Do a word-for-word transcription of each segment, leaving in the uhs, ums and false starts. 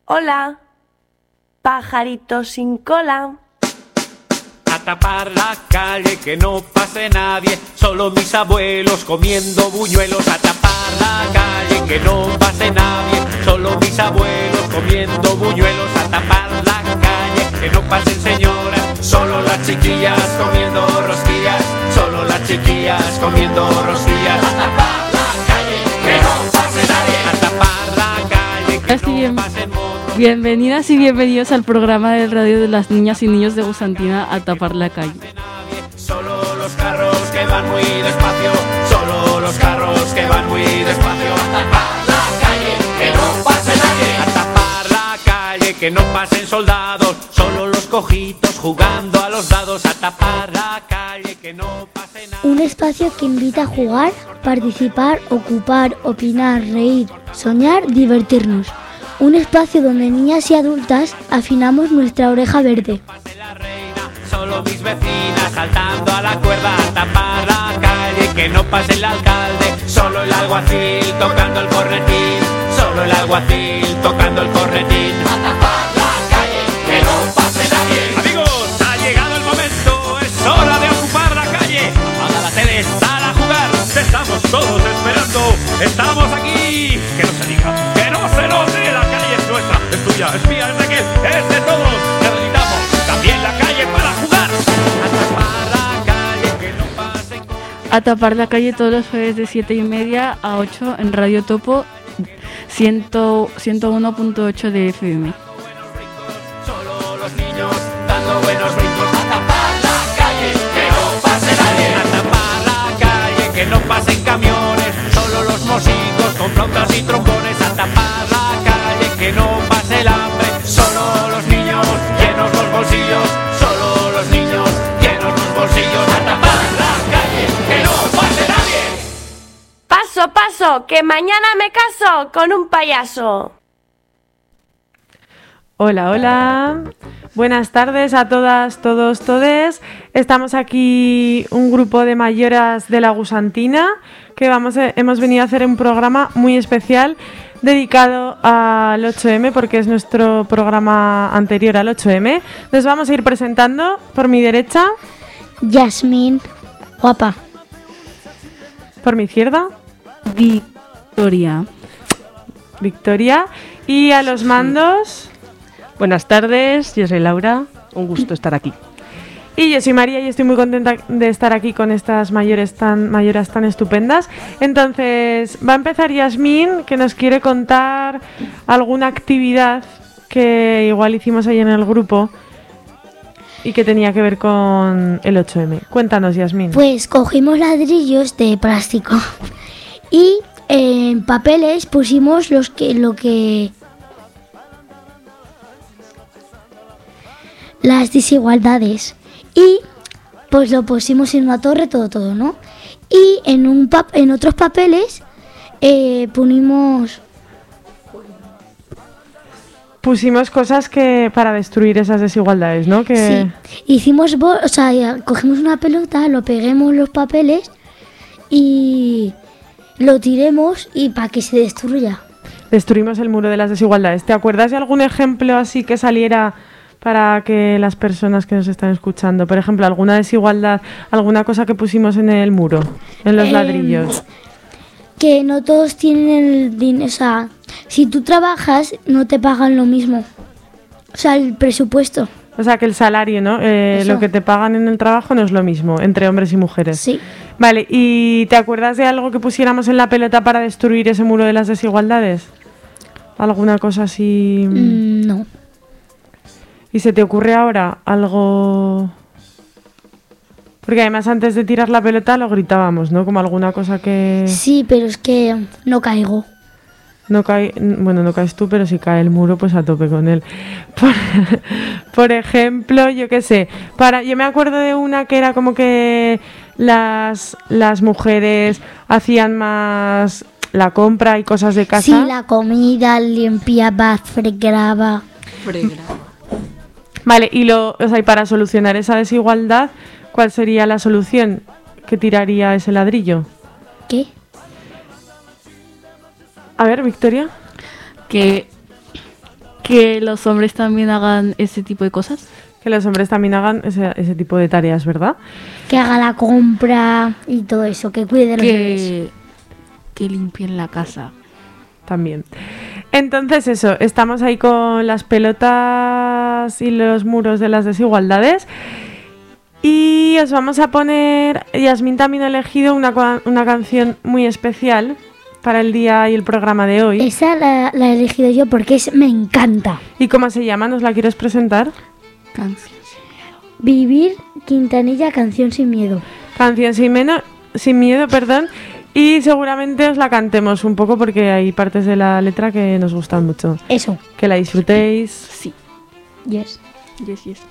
Hola, pajarito sin cola. A tapar la calle, que no pase nadie, solo mis abuelos comiendo buñuelos. A tapar la calle, que no pase nadie, solo mis abuelos comiendo buñuelos. A tapar la calle, que no pasen señoras, solo las chiquillas comiendo rosquillas, solo las chiquillas comiendo rosquillas. A tapar la calle, que no pase nadie, a tapar la calle, que Así no pasen motos. Bienvenidas y bienvenidos al programa de radio de las niñas y niños de Gusantina, A Tapar la Calle. Solo los carros que van muy despacio, solo los carros que van muy despacio. A tapar la calle, que no pase nadie, a tapar la calle, que no pasen soldados, solo los cojitos jugando a los dados. A tapar la calle, que no pase nadie. Un espacio que invita a jugar, participar, ocupar, opinar, reír, soñar, divertirnos. Un espacio donde niñas y adultas afinamos nuestra oreja verde. La reina, solo mis vecinas saltando a la cuerda. A tapar la calle, que no pase el alcalde, solo el alguacil tocando el cornetín, solo el alguacil tocando el cornetín. A tapar la calle, que no pase nadie. Amigos, ha llegado el momento, es hora de ocupar la calle. Apaga la tele, sal a jugar, te estamos todos esperando. Estamos aquí, que no se diga, que no se note. La calle es nuestra, es tuya, es mía, es de aquel, es de todos. Necesitamos también la calle para jugar. A tapar la calle, que no pasen con... A Tapar la Calle todos los jueves de siete y media a ocho en Radio Topo ciento uno punto ocho de F M. Solo los niños dando buenos brincos. A tapar la calle, que no pase nadie. A tapar la calle, que no pasen camiones, solo los músicos con flautas y trombones. A tapar la calle, que no pase el hambre, solo los niños llenos los bolsillos, solo los niños llenos los bolsillos. A tapar la calle, que no pase nadie. Paso, paso, que mañana me caso con un payaso. Hola, hola. Buenas tardes a todas, todos, todes. Estamos aquí un grupo de mayoras de la Gusantina que vamos a, hemos venido a hacer un programa muy especial dedicado al ocho eme porque es nuestro programa anterior al ocho eme. Nos vamos a ir presentando por mi derecha. Yasmín, guapa. Por mi izquierda. Victoria. Victoria. Y a los mandos... Buenas tardes, yo soy Laura, un gusto estar aquí. Y yo soy María y estoy muy contenta de estar aquí con estas mayores tan, mayoras tan estupendas. Entonces, va a empezar Yasmín, que nos quiere contar alguna actividad que igual hicimos ahí en el grupo y que tenía que ver con el ocho eme. Cuéntanos, Yasmín. Pues cogimos ladrillos de plástico y en papeles pusimos los que lo que las desigualdades y pues lo pusimos en una torre todo todo, ¿no? Y en un pap- en otros papeles eh, pusimos Pusimos cosas que para destruir esas desigualdades, ¿no? Que... sí, hicimos bo- o sea, ya cogimos una pelota, lo peguemos los papeles y lo tiremos y para que se destruya. Destruimos el muro de las desigualdades. ¿Te acuerdas de algún ejemplo así que saliera para que las personas que nos están escuchando, por ejemplo, alguna desigualdad, alguna cosa que pusimos en el muro, en los Eh, ladrillos? Que no todos tienen el dinero, o sea, si tú trabajas no te pagan lo mismo, o sea, el presupuesto. O sea, que el salario, ¿no? Eh, Eso. lo que te pagan en el trabajo no es lo mismo entre hombres y mujeres. Sí. Vale, ¿y te acuerdas de algo que pusiéramos en la pelota para destruir ese muro de las desigualdades? ¿Alguna cosa así? Mm, no. ¿Y se te ocurre ahora algo...? Porque además antes de tirar la pelota lo gritábamos, ¿no? Como alguna cosa que... Sí, pero es que no caigo. No cae, bueno, no caes tú, pero si cae el muro, pues a tope con él. Por, por ejemplo, yo qué sé, para, yo me acuerdo de una que era como que las, las mujeres hacían más la compra y cosas de casa. Sí, la comida, limpiaba, fregaba. Vale, y lo, o sea, y para solucionar esa desigualdad, ¿cuál sería la solución que tiraría ese ladrillo? ¿Qué? A ver, Victoria. Que, que los hombres también hagan ese tipo de cosas. Que los hombres también hagan ese, ese tipo de tareas, ¿verdad? Que haga la compra y todo eso, que cuide de los bebés. Que, que limpien la casa. También. Entonces eso, estamos ahí con las pelotas y los muros de las desigualdades. Y os vamos a poner, Yasmín también ha elegido una, una canción muy especial para el día y el programa de hoy. Esa la, la he elegido yo porque es, me encanta. ¿Y cómo se llama? ¿Nos la quieres presentar? Canción sin miedo. Vivir Quintanilla, Canción sin miedo. Canción sin, meno, sin miedo, perdón. Y seguramente os la cantemos un poco porque hay partes de la letra que nos gustan mucho. Eso. Que la disfrutéis. Sí. Yes. Yes, yes.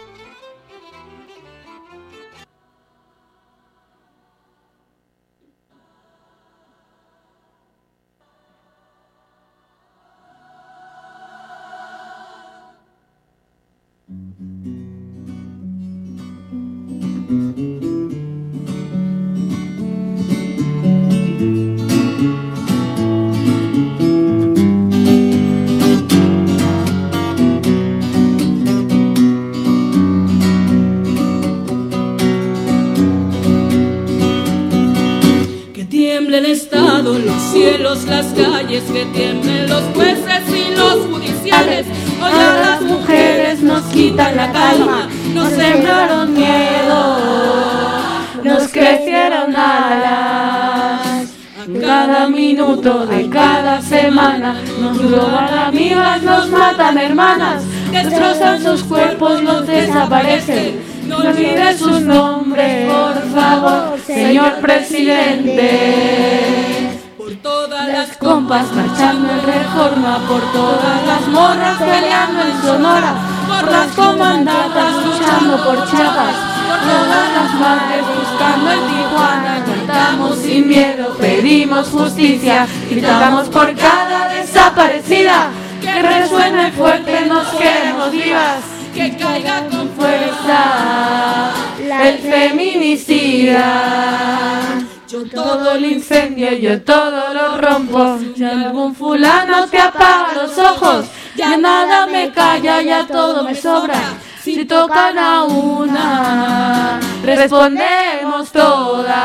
El Estado, los cielos, las calles, que tiemblen los jueces y los judiciales. Hoy a las mujeres nos quitan la calma, nos sembraron miedo, nos crecieron alas. Cada minuto de cada semana nos roban amigas, nos matan hermanas, destrozan sus cuerpos, los desaparecen. No olvides sus nombres, por favor, señor presidente. Por todas las compas marchando en Reforma, por todas las morras peleando en Sonora, por las comandantas luchando por Chiapas, por todas las madres buscando en Tijuana. Cantamos sin miedo, pedimos justicia, gritamos por cada desaparecida. Que resuene fuerte, nos queremos vivas. Que caiga con fuerza el feminicida. Yo todo el incendio, yo todo lo rompo. Si algún fulano te apaga los ojos, ya nada me calla, ya todo me sobra. Si tocan a una, respondemos todas.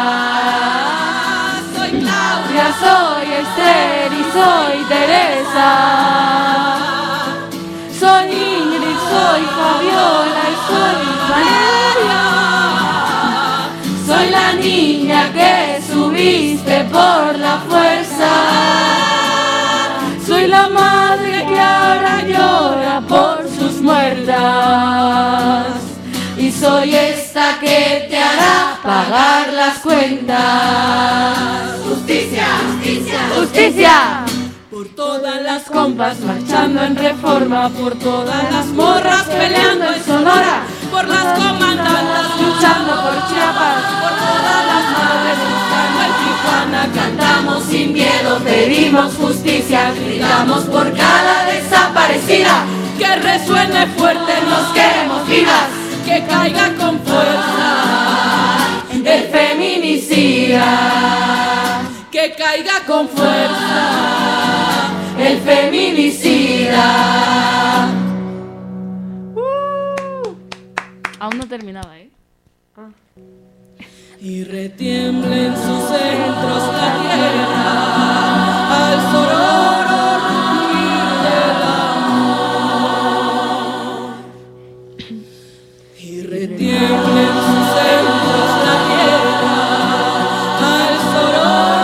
Soy Claudia, soy Esther y soy Teresa. Soy Ingrid, soy Fabiola y soy Valeria. Soy la niña que subiste por la fuerza. Soy la madre que ahora llora por sus muertas. Y soy esta que te hará pagar las cuentas. Justicia, justicia, justicia. Por todas las compas marchando en Reforma, por todas las morras peleando en Sonora, por las comandantas luchando por Chiapas, por todas las madres buscando en Tijuana. Cantamos sin miedo, pedimos justicia, gritamos por cada desaparecida. Que resuene fuerte, nos queremos vivas, que caiga con fuerza el feminicida. Que caiga con fuerza el feminicida. Uh, aún no terminaba, ¿eh? Ah. Y retiemblen sus centros la tierra al sororo ruir del amor. Y retiemblen sus centros la tierra al sororo.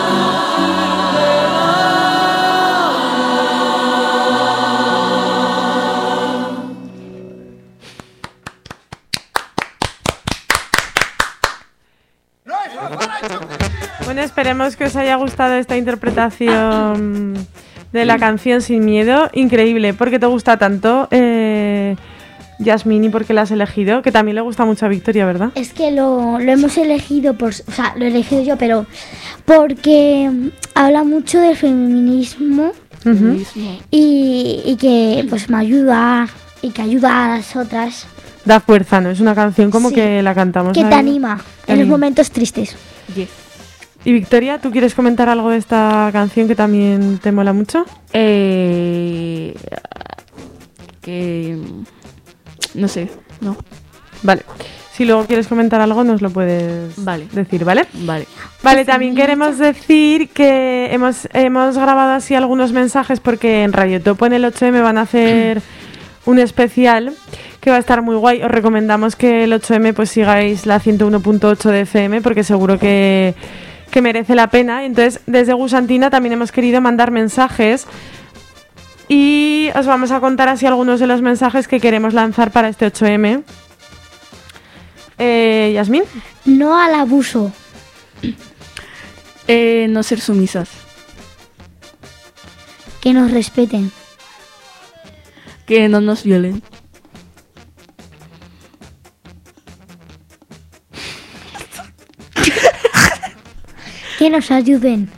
Bueno, esperemos que os haya gustado esta interpretación de la canción Sin Miedo. Increíble. ¿Por qué te gusta tanto, eh, Yasmín, y por qué la has elegido? Que también le gusta mucho a Victoria, ¿verdad? Es que lo, lo hemos elegido, por, o sea, lo he elegido yo, pero porque habla mucho del feminismo, Uh-huh. y, y que pues me ayuda y que ayuda a las otras. Da fuerza, ¿no? Es una canción como Sí. que la cantamos. Que ¿no? te anima Te en los anima. momentos tristes. Yes. Y Victoria, ¿tú quieres comentar algo de esta canción que también te mola mucho? Eh, No sé, no. Vale. Si luego quieres comentar algo, nos lo puedes Vale. decir, ¿vale? Vale. Vale, también queremos decir que hemos, hemos grabado así algunos mensajes porque en Radio Topo en el ocho eme van a hacer un especial que va a estar muy guay. Os recomendamos que el ocho eme pues sigáis la ciento uno punto ocho de F M porque seguro que, que merece la pena. Entonces, desde Gusantina también hemos querido mandar mensajes y os vamos a contar así algunos de los mensajes que queremos lanzar para este ocho eme. Eh, Yasmín. No al abuso. Eh, no ser sumisas. Que nos respeten. Que no nos violen. Que nos ayuden.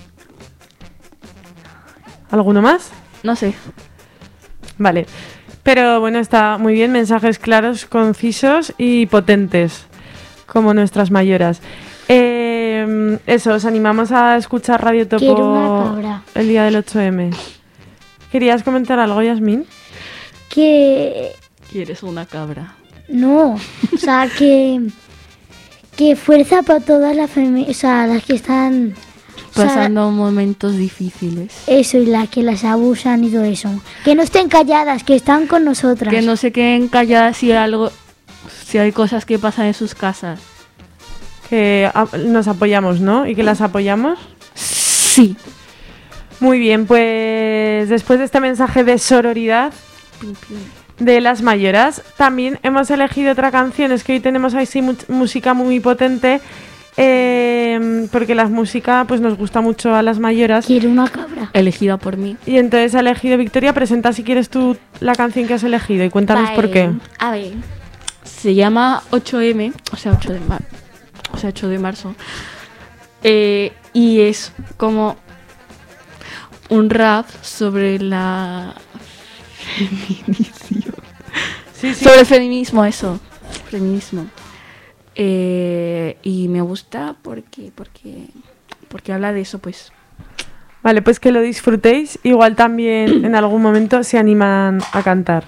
¿Alguno más? No sé. Vale. Pero bueno, está muy bien. Mensajes claros, concisos y potentes. Como nuestras mayoras. Eh, eso, os animamos a escuchar Radio Topo. Quiero una cabra. El día del ocho eme. ¿Querías comentar algo, Yasmín? Que... ¿Quieres una cabra? No, o sea, que... Que fuerza para todas las femi- o sea, las que están... o sea, Pasando momentos difíciles. eso, y las que las abusan y todo eso. Que no estén calladas, que están con nosotras. Que no se queden calladas si algo, si hay cosas que pasan en sus casas. Que a- nos apoyamos, ¿no? Y que las apoyamos. Sí. Muy bien, pues después de este mensaje de sororidad de las mayoras, también hemos elegido otra canción. Es que hoy tenemos ahí sí mu- música muy potente, eh, porque la música pues nos gusta mucho a las mayoras. Quiero una cabra. Elegida por mí. Y entonces ha elegido Victoria. Presenta si quieres tú la canción que has elegido y cuéntanos Vale. por qué. A ver. Se llama ocho eme, o sea, ocho de mar- o sea, ocho de marzo. Eh, y es como un rap sobre la feminización. Sí, sí. Sobre el feminismo, eso. Feminismo. Eh, y me gusta porque, porque, porque habla de eso, pues. Vale, pues que lo disfrutéis. Igual también en algún momento se animan a cantar.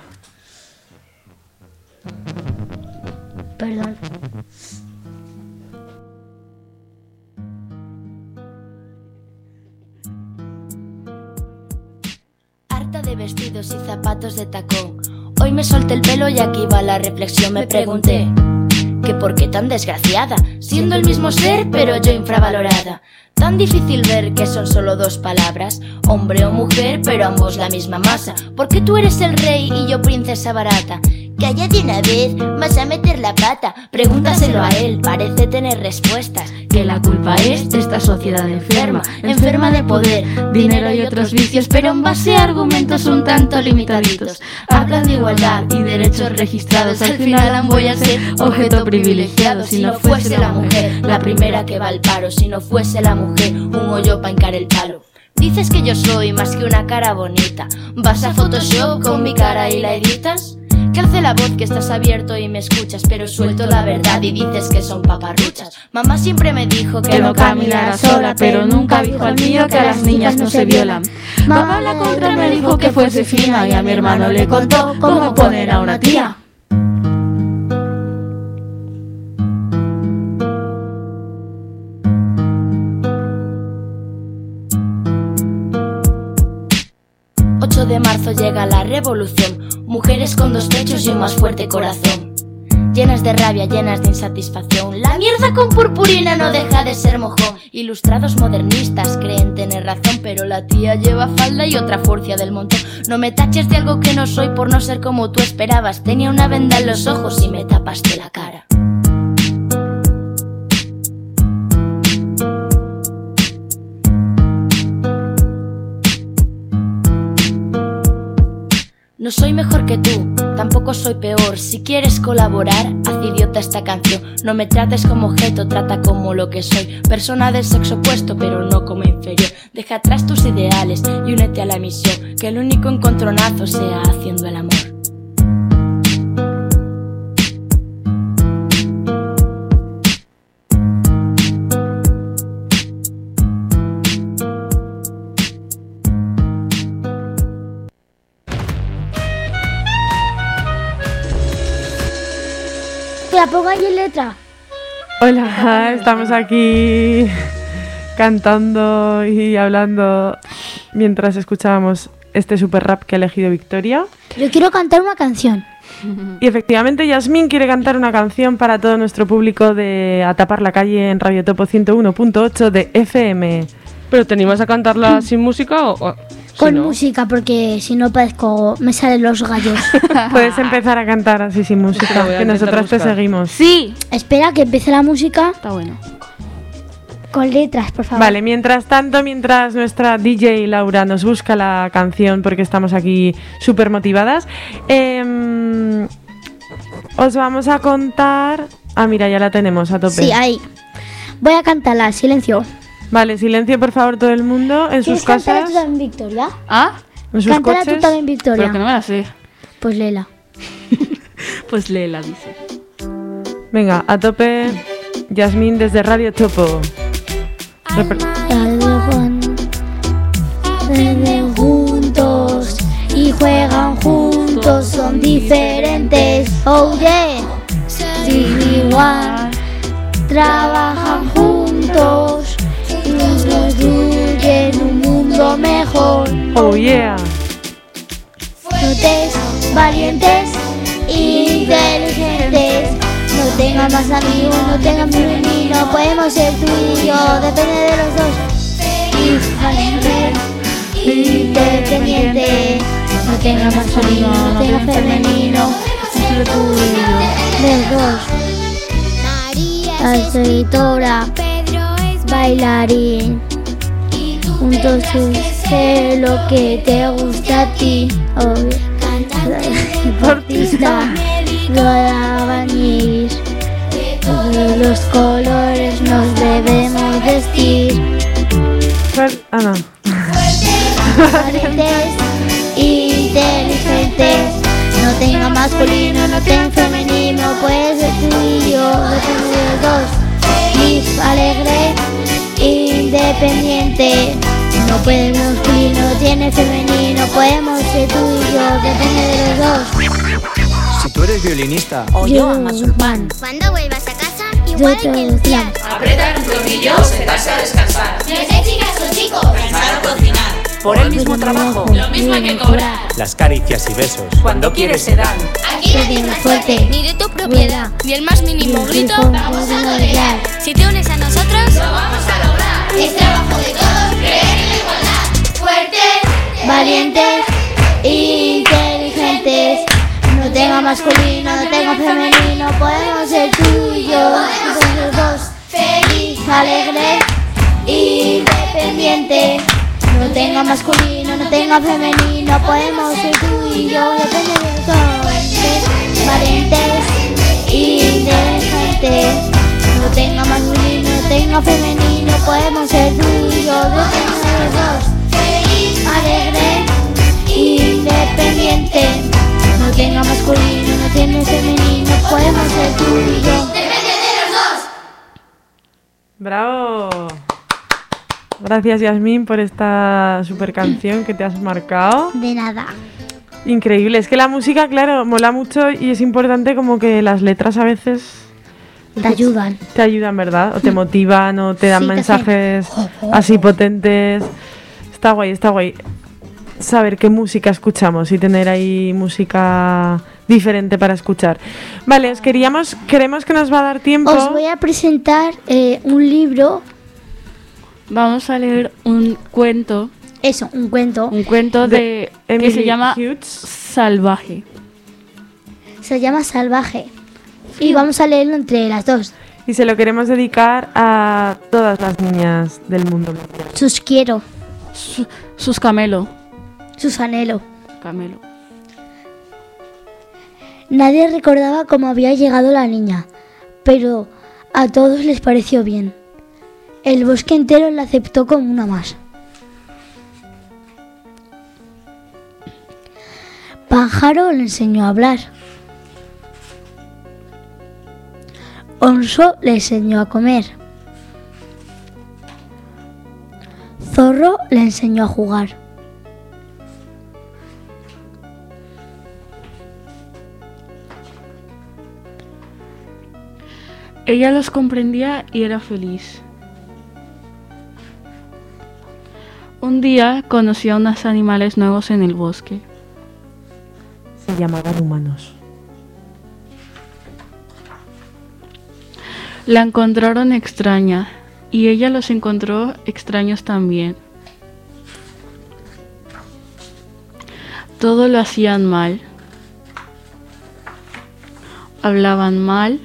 Perdón. Harta de vestidos y zapatos de tacón. Hoy me solté el pelo y aquí va la reflexión. Me pregunté, ¿que por qué tan desgraciada? Siendo el mismo ser, pero yo infravalorada. Tan difícil ver que son solo dos palabras, hombre o mujer, pero ambos la misma masa. Porque tú eres el rey y yo princesa barata. Cállate una vez, vas a meter la pata. Pregúntaselo a él, parece tener respuestas. Que la culpa es de esta sociedad enferma, enferma de poder, dinero y otros vicios, pero en base a argumentos un tanto limitaditos. Hablan de igualdad y derechos registrados, al final voy a ser objeto privilegiado. Si no fuese la mujer la primera que va al paro, si no fuese la mujer un hoyo pa' hincar el palo. Dices que yo soy más que una cara bonita, vas a Photoshop con mi cara y la editas. Que alce la voz que estás abierto y me escuchas, pero suelto la verdad y dices que son paparruchas. Mamá siempre me dijo que, Que no caminara sola, pero nunca dijo al mío que las niñas no se violan. Mamá la contra me dijo que fuese fina y a mi hermano le contó cómo poner a una tía. ocho de marzo llega la revolución, mujeres con dos pechos y un más fuerte corazón. Llenas de rabia, llenas de insatisfacción. La mierda con purpurina no deja de ser mojón. Ilustrados modernistas creen tener razón, pero la tía lleva falda y otra furcia del montón. No me taches de algo que no soy por no ser como tú esperabas. Tenía una venda en los ojos y me tapaste la cara. No soy mejor que tú, tampoco soy peor. Si quieres colaborar, haz idiota esta canción. No me trates como objeto, trata como lo que soy. Persona del sexo opuesto, pero no como inferior. Deja atrás tus ideales y únete a la misión. Que el único encontronazo sea haciendo el amor. la pongáis en letra. Hola, estamos aquí cantando y hablando mientras escuchábamos este super rap que ha elegido Victoria. Yo quiero cantar una canción. Y efectivamente Yasmín quiere cantar una canción para todo nuestro público de A Tapar la Calle en Radio Topo ciento uno punto ocho de F M. ¿Pero te animas a cantarla sin música o...? o Con si no? música, porque si no parezco... me salen los gallos. Puedes empezar a cantar así sin Te música, la voy a que intentar nosotras te buscar. seguimos. Sí. Espera que empiece la música Está bueno. con letras, por favor. Vale, mientras tanto, mientras nuestra D J Laura nos busca la canción, porque estamos aquí súper motivadas, eh, os vamos a contar... Ah, mira, ya la tenemos a tope. Sí, ahí. Voy a cantarla, silencio. Vale, silencio por favor todo el mundo en sus ¿Quieres cantarla casas, tú también, Victoria? ¿Ah? en sus Cántala tú coches. también, Victoria. Pero que no me la sé. Pues léela. Pues léela, dice. Venga, a tope, Yasmín desde Radio Topo. Repre- Beben juntos y juegan juntos, son diferentes. Oh yeah, sin igual. Trabajan juntos y construyen un mundo mejor. Oh yeah. Fuertes, valientes, inteligentes. No tengan más amigos, no tengan femenino. Podemos ser tú y yo, depende de los dos. Independiente. No tengan masculino, no tengan femenino. Solo tú y yo, los dos. La escritora, bailarín. Juntos sé lo que te gusta a ti. Oh, deportista, lo albañil. Todos los colores nos debemos vestir. Fuer- Ah, no. Valientes, inteligentes. No tenga masculino, no tenga femenino. Puede ser tú y yo, depende de los dos. Feliz, alegre, independiente. No puede masculino, no tiene femenino. Podemos ser tú y yo, depende de los dos. Si tú eres violinista O yo, Amazurman. Cuando vuelvas a casa, Yo igual te que los decías. Apretar un tornillo, sentarse a descansar. No sé, chicas o chicos. Pensar o cocinar. por el mismo trabajo, Lo mismo hay que cobrar. las caricias y besos, Cuando quieres se dan. Aquí nadie es más fuerte, ni de tu propiedad, ni el más mínimo grito vamos a tolerar. Si te unes a nosotros, lo vamos a lograr. Es trabajo de todos creer en la igualdad. Fuertes, Valientes, inteligentes. No tenga masculino, no tenga femenino. Podemos ser tú y yo, nosotros dos. Feliz, alegre, independiente. No tenga masculino, no tenga femenino. Podemos ser tú y yo, depende de los dos. Valientes, inteligentes. No tenga masculino, no tenga femenino. Podemos ser tú y yo, depende de los dos. Feliz, alegre, independiente. No tenga masculino, no tiene femenino. Podemos ser tú y yo. depende de los dos. ¡Bravo! Gracias, Yasmín, por esta super canción que te has marcado. De nada. Increíble. Es que la música, claro, mola mucho y es importante como que las letras a veces Te ayudan. te ayudan, ¿verdad? O te motivan o te dan Sí, te mensajes hacen- así potentes. Está guay, está guay. Saber qué música escuchamos y tener ahí música diferente para escuchar. Vale, os queríamos, queremos que nos va a dar tiempo. Os voy a presentar eh, un libro. Vamos a leer un cuento, Eso, un cuento. un cuento De de, que Emily se llama Hughes. Salvaje. Se llama Salvaje. Y vamos a leerlo entre las dos. Y se lo queremos dedicar a todas las niñas del mundo mundial. Sus quiero, Su- sus camelo. sus anhelo. Camelo. Nadie recordaba cómo había llegado la niña, pero a todos les pareció bien. El bosque entero la aceptó como una más. Pájaro le enseñó a hablar. Oso le enseñó a comer. Zorro le enseñó a jugar. Ella los comprendía y era feliz. Un día conoció a unos animales nuevos en el bosque. Se llamaban humanos. La encontraron extraña y ella los encontró extraños también. Todo lo hacían mal. Hablaban mal.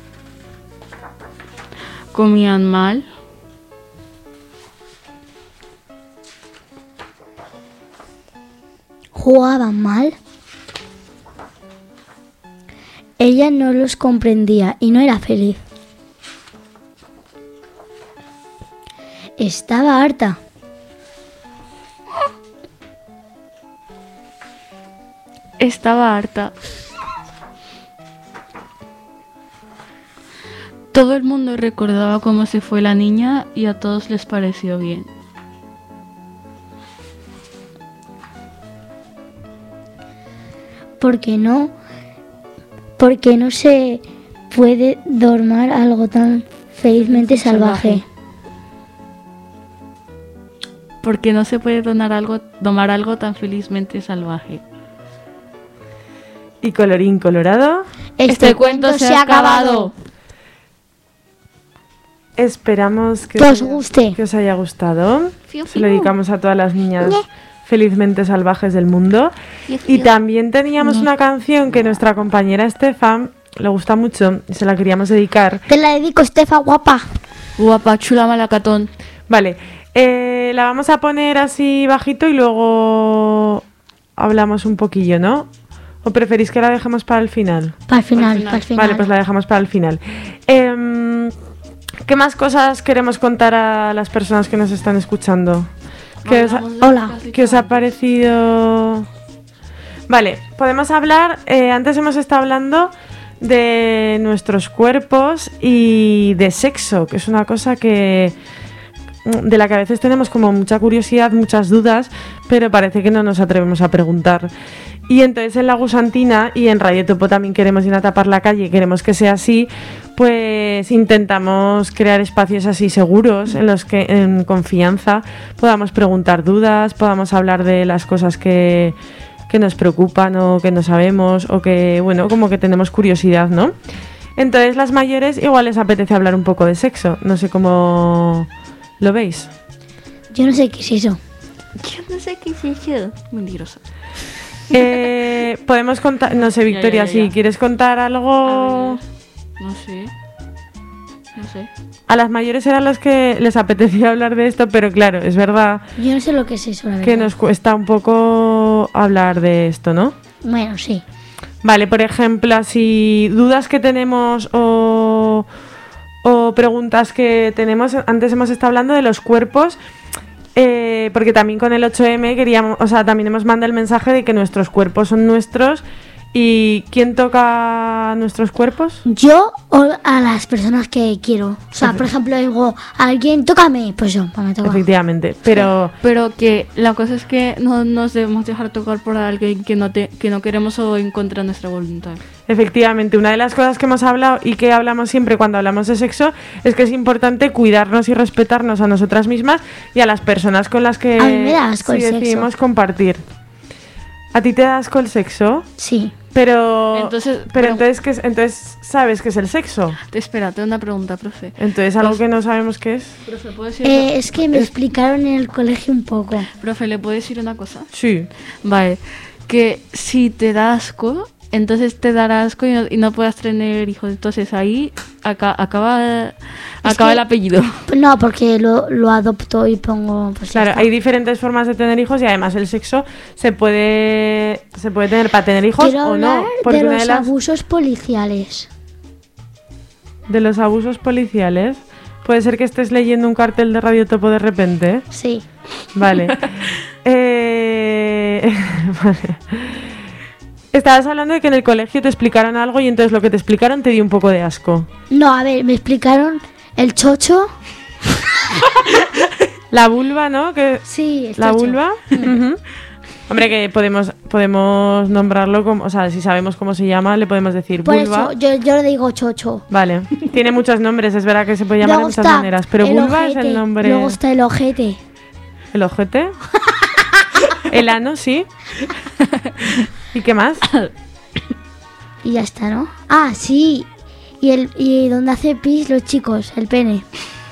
Comían mal. Jugaban mal. Ella no los comprendía y no era feliz. Estaba harta. Estaba harta. Todo el mundo recordaba cómo se fue la niña y a todos les pareció bien. ¿Por qué no? ¿Por qué no se puede domar algo tan felizmente salvaje? Porque no se puede donar algo, domar algo tan felizmente salvaje. Y colorín colorado, Este, este cuento se ha acabado. Esperamos que, que os os guste, que os haya gustado. Fiu, Se lo dedicamos a todas las niñas felizmente salvajes del mundo. Fiu, fiu. Y también teníamos no. una canción que nuestra compañera Estefa le gusta mucho y se la queríamos dedicar. Te la dedico, Estefa, guapa. Guapa, chula, malacatón. Vale, eh, la vamos a poner así bajito y luego hablamos un poquillo, ¿no? ¿O preferís que la dejemos para el final? Para el final, para el final. Vale, pues la dejamos para el final. Eh, ¿Qué más cosas queremos contar a las personas que nos están escuchando? ¿Qué os ha, Hola. ¿Qué os ha parecido? Vale, podemos hablar, eh, antes hemos estado hablando de nuestros cuerpos y de sexo, que es una cosa que de la que a veces tenemos como mucha curiosidad, muchas dudas, pero parece que no nos atrevemos a preguntar. Y entonces en La Gusantina y en Radio Topo también queremos ir a tapar la calle, queremos que sea así, pues intentamos crear espacios así seguros en los que en confianza podamos preguntar dudas, podamos hablar de las cosas que, que nos preocupan o que no sabemos o que, bueno, como que tenemos curiosidad, ¿no? Entonces las mayores igual les apetece hablar un poco de sexo, no sé cómo lo veis. Yo no sé qué es eso. Yo no sé qué es eso. Mentirosa. Eh, podemos contar, no sé, Victoria, ya, ya, ya. si quieres contar algo. Ver, no sé. No sé. A las mayores eran las que les apetecía hablar de esto, pero claro, es verdad. Yo no sé lo que es eso, la verdad. Que nos cuesta un poco hablar de esto, ¿no? Bueno, sí. Vale, por ejemplo, así dudas que tenemos o, o preguntas que tenemos. Antes hemos estado hablando de los cuerpos. Eh, porque también con el ocho eme queríamos, o sea, también hemos mandado el mensaje de que nuestros cuerpos son nuestros. ¿Y quién toca nuestros cuerpos? Yo o a las personas que quiero. O sea, por ejemplo, digo, alguien tócame, pues yo, me toca. Efectivamente, pero pero que la cosa es que no nos debemos dejar tocar por alguien que no te, que no queremos o en contra de nuestra voluntad. Efectivamente, una de las cosas que hemos hablado y que hablamos siempre cuando hablamos de sexo es que es importante cuidarnos y respetarnos a nosotras mismas y a las personas con las que a mí me da asco el decidimos sexo. compartir. ¿A ti te da asco el sexo? Sí. Pero, entonces, pero, pero entonces, ¿qué es? Entonces, ¿sabes qué es el sexo? Espérate, una pregunta, profe. Entonces, ¿algo que no sabemos qué es? Profe, ¿puedo decir eh, es que me explicaron en el colegio un poco. Profe, ¿le puedo decir una cosa? Sí. Vale, que si te da asco, entonces te dará asco y no, y no puedas tener hijos. Entonces ahí acá, acaba, acaba que, el apellido. No, porque lo, lo adopto y pongo... Pues claro, hay diferentes formas de tener hijos y además el sexo se puede se puede tener para tener hijos Quiero o no. Porque de los una de las, abusos policiales. De los abusos policiales. Puede ser que estés leyendo un cartel de Radio Topo de repente. Sí. Vale. eh... vale. Estabas hablando de que en el colegio te explicaron algo y entonces lo que te explicaron te dio un poco de asco. No, a ver, me explicaron el chocho. La vulva, ¿no? Que sí, el la chocho. vulva. Uh-huh. Hombre, que podemos podemos nombrarlo como, o sea, si sabemos cómo se llama, le podemos decir Por vulva. eso yo, yo le digo chocho. Vale, tiene muchos nombres, es verdad que se puede llamar Luego de muchas está maneras, pero el vulva ojete, es el nombre. Luego está el ojete. ¿El ojete? El ano, sí. ¿Y qué más? Y ya está, ¿no? Ah, sí. Y el y donde hace pis los chicos, el pene.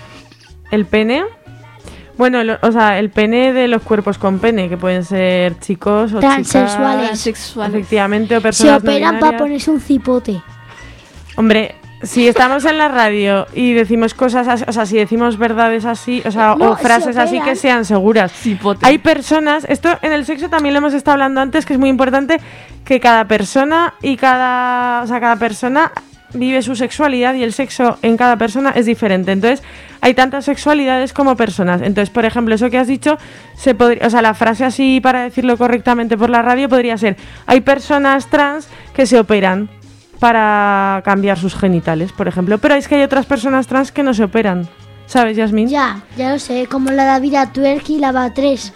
¿El pene? Bueno, lo- o sea, el pene de los cuerpos con pene, que pueden ser chicos o Transexuales. chicas. Transexuales. Efectivamente, o Se personas no operan para binarias. ponerse un cipote. Hombre, si estamos en la radio y decimos cosas así, o sea, si decimos verdades así, o sea, No, o frases se así operan. que sean seguras. Cipote. Hay personas, esto en el sexo también lo hemos estado hablando antes, que es muy importante que cada persona y cada, o sea, cada persona vive su sexualidad y el sexo en cada persona es diferente. Entonces, hay tantas sexualidades como personas. Entonces, por ejemplo, eso que has dicho, se podría, o sea, la frase así para decirlo correctamente por la radio podría ser: hay personas trans que se operan para cambiar sus genitales, por ejemplo, pero es que hay otras personas trans que no se operan. ¿Sabes, Yasmín? Ya, ya lo sé, como la Davida Twerk y la Va tres.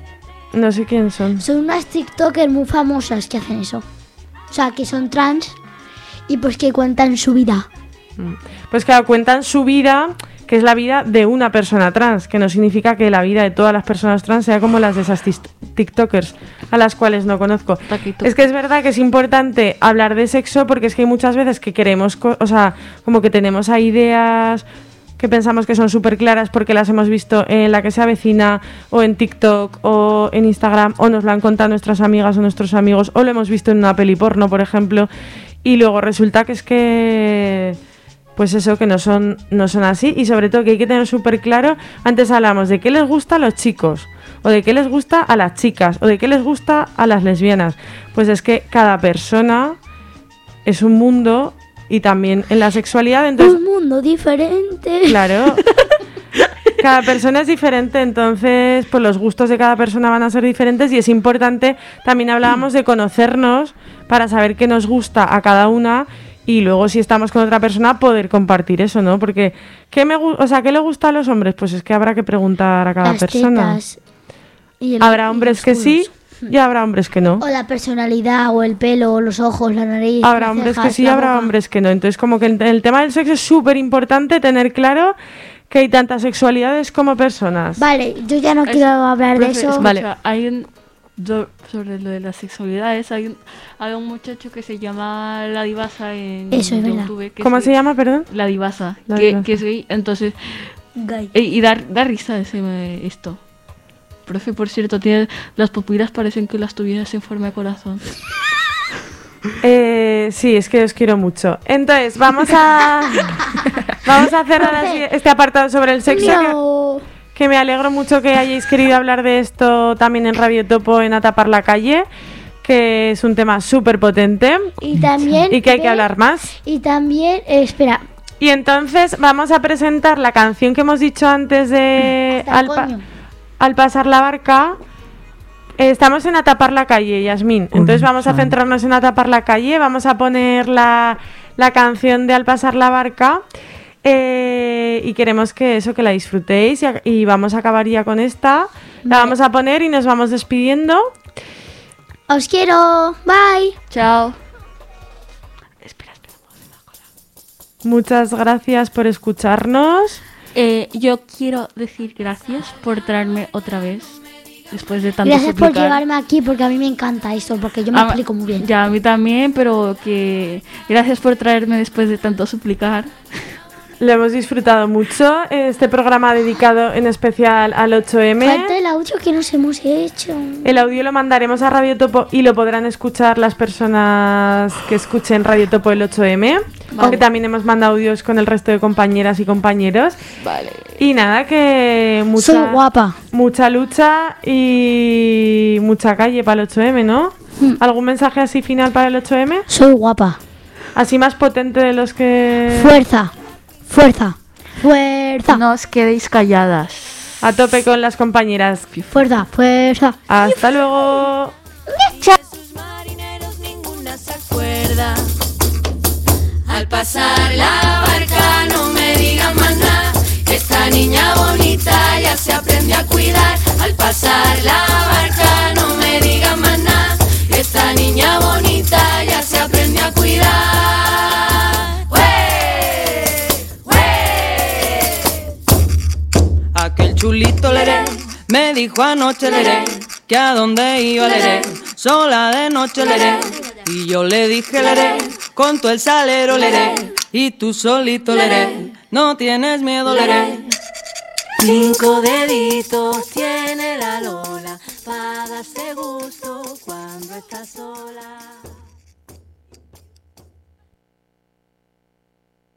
No sé quién son. Son unas TikTokers muy famosas que hacen eso. O sea, que son trans y pues que cuentan su vida. Pues claro, cuentan su vida, que es la vida de una persona trans, que no significa que la vida de todas las personas trans sea como las de esas tis- TikTokers, a las cuales no conozco. Taquito. Es que es verdad que es importante hablar de sexo porque es que hay muchas veces que queremos, co- o sea, como que tenemos ahí ideas que pensamos que son súper claras porque las hemos visto en La que se avecina o en TikTok o en Instagram o nos lo han contado nuestras amigas o nuestros amigos o lo hemos visto en una peli porno, por ejemplo, y luego resulta que es que pues eso, que no son no son así y sobre todo que hay que tener súper claro. Antes hablamos de qué les gusta a los chicos o de qué les gusta a las chicas o de qué les gusta a las lesbianas. Pues es que cada persona es un mundo y también en la sexualidad, entonces Un mundo diferente. claro, cada persona es diferente, entonces pues los gustos de cada persona van a ser diferentes y es importante, también hablábamos de conocernos para saber qué nos gusta a cada una y luego si estamos con otra persona poder compartir eso, ¿no? Porque ¿qué me gu- o sea, ¿qué le gusta a los hombres? Pues es que habrá que preguntar a cada Las persona. tetas y el- Habrá y hombres los que culos. sí y habrá hombres que no. O la personalidad, o el pelo, o los ojos, la nariz. Habrá las hombres que cejas, sí, la habrá boca. hombres que no. Entonces, como que en el tema del sexo es súper importante tener claro que hay tantas sexualidades como personas. Vale, yo ya no Es- quiero hablar de Profe, eso. escucha, Vale. hay un do- sobre lo de las sexualidades, hay un, hay un muchacho que se llama La Divasa en Eso es verdad. YouTube. que ¿Cómo es se gay. llama, perdón? La Divasa, La que, Divasa. que es gay, entonces, Gay. e- y da, da risa ese, eh, esto. Profe, por cierto, tiene las pupilas parecen que las tuvieras en forma de corazón. Eh, sí, es que os quiero mucho. Entonces, vamos a vamos a cerrar así este apartado sobre el sexo. que- No. Que me alegro mucho que hayáis querido hablar de esto también en Radio Topo, en A Tapar la Calle, que es un tema súper potente Y también. y que hay que ve- hablar más. Y también, eh, espera. Y entonces vamos a presentar la canción que hemos dicho antes de Hasta al, pa- coño. al pasar la barca. Eh, Estamos en A Tapar la Calle, Yasmín. Entonces vamos a centrarnos en A Tapar la Calle. Vamos a poner la, la canción de Al pasar la barca. Eh, y queremos que eso, que la disfrutéis. Y, a- y vamos a acabar ya con esta. La Vale. vamos a poner y nos vamos despidiendo. Os quiero. Bye. Chao. Muchas gracias por escucharnos. Eh, yo quiero decir gracias por traerme otra vez, después de tanto Gracias por suplicar. llevarme aquí porque a mí me encanta esto, porque yo me Ah, explico muy bien. Ya, a mí también, pero que gracias por traerme después de tanto suplicar. Lo hemos disfrutado mucho. Este programa dedicado en especial al ocho eme. Falta el audio que nos hemos hecho. El audio lo mandaremos a Radio Topo y lo podrán escuchar las personas que escuchen Radio Topo el ocho eme. Vale. Que también hemos mandado audios con el resto de compañeras y compañeros. Vale. Y nada, que mucha, Soy guapa. mucha lucha y mucha calle para el ocho eme, ¿no? Mm. ¿Algún mensaje así final para el ocho eme? Soy guapa. Así más potente de los que... Fuerza. Fuerza. Fuerza. No os quedéis calladas. A tope con las compañeras. Fuerza. Fuerza. Hasta luego. Sus marineros ninguna se acuerda. Al pasar la barca no me digan más nada, Esta niña bonita ya se aprendió a cuidar. Al pasar la barca no me digan más nada. Esta niña bonita ya se aprendió a cuidar. ¡Ué! ¡Ué! Aquel chulito leré me dijo anoche leré que a dónde iba leré, sola de noche leré. Y yo le dije leré, con todo el salero leré, y tú solito leré, no tienes miedo leré. Cinco deditos tiene la Lola, pa' darse gusto cuando está sola.